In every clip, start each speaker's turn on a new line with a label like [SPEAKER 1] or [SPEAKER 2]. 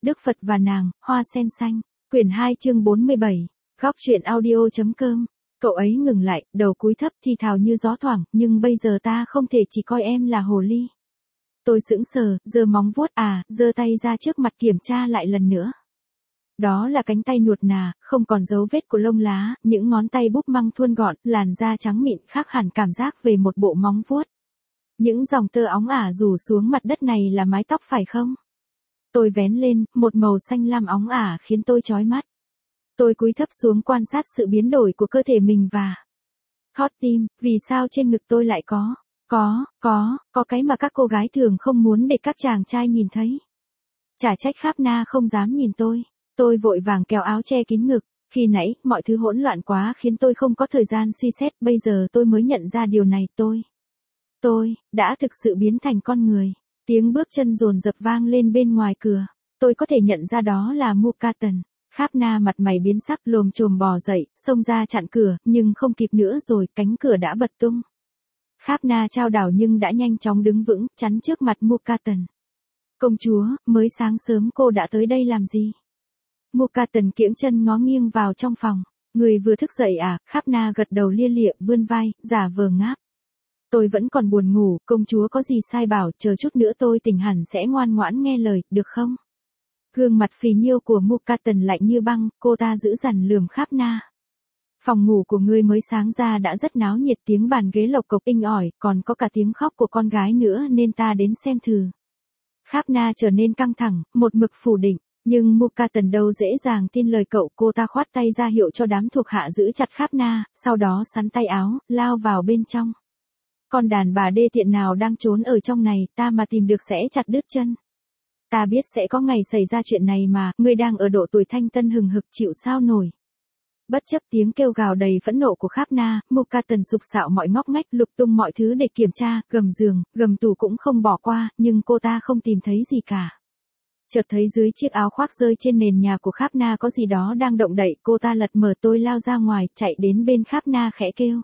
[SPEAKER 1] Đức Phật và nàng, hoa sen xanh. Quyển 2 chương 47. Góc truyện audio.com. Cậu ấy ngừng lại, đầu cúi thấp thì thào như gió thoảng, nhưng bây giờ ta không thể chỉ coi em là hồ ly. Tôi sững sờ, giơ móng vuốt giơ tay ra trước mặt kiểm tra lại lần nữa. Đó là cánh tay nuột nà, không còn dấu vết của lông lá, những ngón tay búp măng thuôn gọn, làn da trắng mịn khác hẳn cảm giác về một bộ móng vuốt. Những dòng tơ óng rủ xuống mặt đất này là mái tóc phải không? Tôi vén lên, một màu xanh lam óng khiến tôi chói mắt. Tôi cúi thấp xuống quan sát sự biến đổi của cơ thể mình và thót tim, vì sao trên ngực tôi lại có cái mà các cô gái thường không muốn để các chàng trai nhìn thấy. Chả trách Khapna không dám nhìn tôi. Tôi vội vàng kéo áo che kín ngực. Khi nãy, mọi thứ hỗn loạn quá khiến tôi không có thời gian suy xét, bây giờ tôi mới nhận ra điều này. Tôi đã thực sự biến thành con người. Tiếng bước chân dồn dập vang lên bên ngoài cửa. Tôi có thể nhận ra đó là Mukatan. Khapna mặt mày biến sắc, lồm chồm bò dậy, xông ra chặn cửa, nhưng không kịp nữa rồi, cánh cửa đã bật tung. Khapna chao đảo nhưng đã nhanh chóng đứng vững, chắn trước mặt Mukatan. Công chúa, mới sáng sớm cô đã tới đây làm gì? Mukatan kiễng chân ngó nghiêng vào trong phòng. Người vừa thức dậy Khapna gật đầu lia lịa, vươn vai, giả vờ ngáp. Tôi vẫn còn buồn ngủ, công chúa có gì sai bảo, chờ chút nữa tôi tỉnh hẳn sẽ ngoan ngoãn nghe lời, được không? Gương mặt phì nhiêu của Mukatan lạnh như băng, cô ta giữ dằn lườm Khapna. Phòng ngủ của ngươi mới sáng ra đã rất náo nhiệt, tiếng bàn ghế lộc cộc inh ỏi, còn có cả tiếng khóc của con gái nữa nên ta đến xem thử. Khapna trở nên căng thẳng, một mực phủ định, nhưng Mukatan đâu dễ dàng tin lời cậu, cô ta khoát tay ra hiệu cho đám thuộc hạ giữ chặt Khapna, sau đó sắn tay áo, lao vào bên trong. Con đàn bà đê tiện nào đang trốn ở trong này, ta mà tìm được sẽ chặt đứt chân. Ta biết sẽ có ngày xảy ra chuyện này mà, ngươi đang ở độ tuổi thanh tân hừng hực chịu sao nổi. Bất chấp tiếng kêu gào đầy phẫn nộ của Khapna, Mukatan sục sạo mọi ngóc ngách, lục tung mọi thứ để kiểm tra, gầm giường, gầm tủ cũng không bỏ qua, nhưng cô ta không tìm thấy gì cả. Chợt thấy dưới chiếc áo khoác rơi trên nền nhà của Khapna có gì đó đang động đậy, cô ta lật mở, tôi lao ra ngoài, chạy đến bên Khapna khẽ kêu.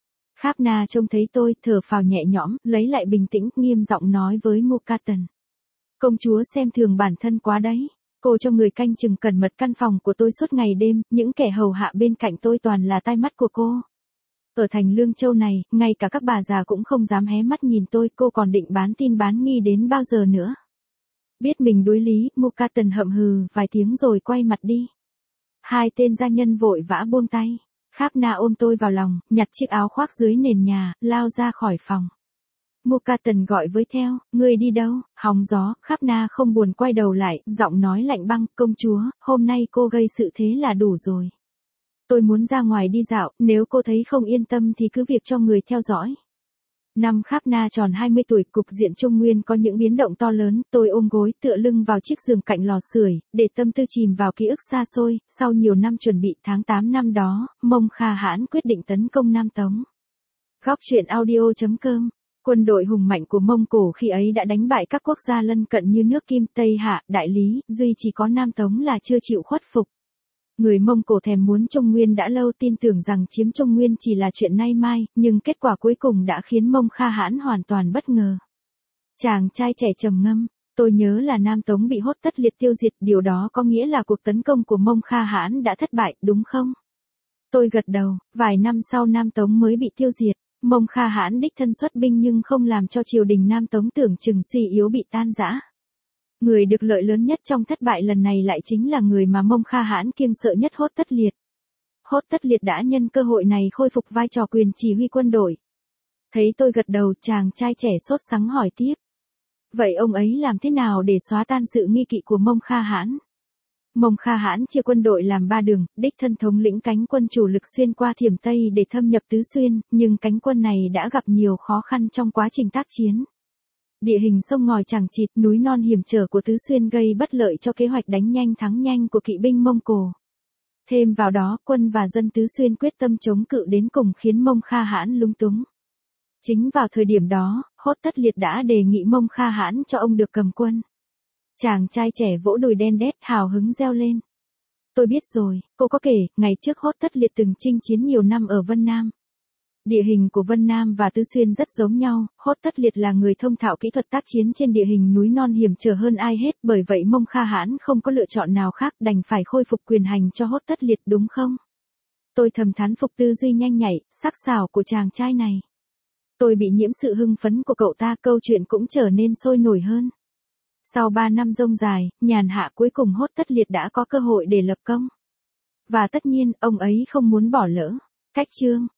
[SPEAKER 1] Khapna trông thấy tôi, thở phào nhẹ nhõm, lấy lại bình tĩnh, nghiêm giọng nói với Mukatan. Công chúa xem thường bản thân quá đấy. Cô cho người canh chừng cẩn mật căn phòng của tôi suốt ngày đêm, những kẻ hầu hạ bên cạnh tôi toàn là tai mắt của cô. Ở thành Lương Châu này, ngay cả các bà già cũng không dám hé mắt nhìn tôi, cô còn định bán tin bán nghi đến bao giờ nữa. Biết mình đối lý, Mukatan hậm hừ vài tiếng rồi quay mặt đi. Hai tên gia nhân vội vã buông tay. Khapna ôm tôi vào lòng, nhặt chiếc áo khoác dưới nền nhà, lao ra khỏi phòng. Mukatan gọi với theo, ngươi đi đâu? Hóng gió. Khapna không buồn quay đầu lại, giọng nói lạnh băng, công chúa, hôm nay cô gây sự thế là đủ rồi. Tôi muốn ra ngoài đi dạo, nếu cô thấy không yên tâm thì cứ việc cho người theo dõi. Năm Khapna tròn 20 tuổi, cục diện Trung Nguyên có những biến động to lớn, tôi ôm gối, tựa lưng vào chiếc giường cạnh lò sưởi, để tâm tư chìm vào ký ức xa xôi. Sau nhiều năm chuẩn bị, tháng 8 năm đó, Mông Kha Hãn quyết định tấn công Nam Tống. Góc truyện audio.com. Quân đội hùng mạnh của Mông Cổ khi ấy đã đánh bại các quốc gia lân cận như nước Kim, Tây Hạ, Đại Lý, duy chỉ có Nam Tống là chưa chịu khuất phục. Người Mông Cổ thèm muốn Trung Nguyên đã lâu, tin tưởng rằng chiếm Trung Nguyên chỉ là chuyện nay mai, nhưng kết quả cuối cùng đã khiến Mông Kha Hãn hoàn toàn bất ngờ. Chàng trai trẻ trầm ngâm, tôi nhớ là Nam Tống bị hốt tất liệt tiêu diệt, điều đó có nghĩa là cuộc tấn công của Mông Kha Hãn đã thất bại, đúng không? Tôi gật đầu, vài năm sau Nam Tống mới bị tiêu diệt. Mông Kha Hãn đích thân xuất binh nhưng không làm cho triều đình Nam Tống tưởng chừng suy yếu bị tan rã. Người được lợi lớn nhất trong thất bại lần này lại chính là người mà Mông Kha Hãn kiêng sợ nhất, Hốt Tất Liệt. Hốt Tất Liệt đã nhân cơ hội này khôi phục vai trò quyền chỉ huy quân đội. Thấy tôi gật đầu, chàng trai trẻ sốt sắng hỏi tiếp. Vậy ông ấy làm thế nào để xóa tan sự nghi kỵ của Mông Kha Hãn? Mông Kha Hãn chia quân đội làm 3 đường, đích thân thống lĩnh cánh quân chủ lực xuyên qua Thiểm Tây để thâm nhập Tứ Xuyên, nhưng cánh quân này đã gặp nhiều khó khăn trong quá trình tác chiến. Địa hình sông ngòi chằng chịt, núi non hiểm trở của Tứ Xuyên gây bất lợi cho kế hoạch đánh nhanh thắng nhanh của kỵ binh Mông Cổ. Thêm vào đó, quân và dân Tứ Xuyên quyết tâm chống cự đến cùng khiến Mông Kha Hãn lúng túng. Chính vào thời điểm đó, Hốt Tất Liệt đã đề nghị Mông Kha Hãn cho ông được cầm quân. Chàng trai trẻ vỗ đùi đen đét hào hứng reo lên. Tôi biết rồi, cô có kể, ngày trước Hốt Tất Liệt từng chinh chiến nhiều năm ở Vân Nam. Địa hình của Vân Nam và Tứ Xuyên rất giống nhau, Hốt Tất Liệt là người thông thạo kỹ thuật tác chiến trên địa hình núi non hiểm trở hơn ai hết, bởi vậy Mông Kha Hãn không có lựa chọn nào khác đành phải khôi phục quyền hành cho Hốt Tất Liệt đúng không? Tôi thầm thán phục tư duy nhanh nhạy, sắc sảo của chàng trai này. Tôi bị nhiễm sự hưng phấn của cậu ta, câu chuyện cũng trở nên sôi nổi hơn. Sau 3 năm rông dài, nhàn hạ cuối cùng Hốt Tất Liệt đã có cơ hội để lập công. Và tất nhiên, ông ấy không muốn bỏ lỡ. Cách chương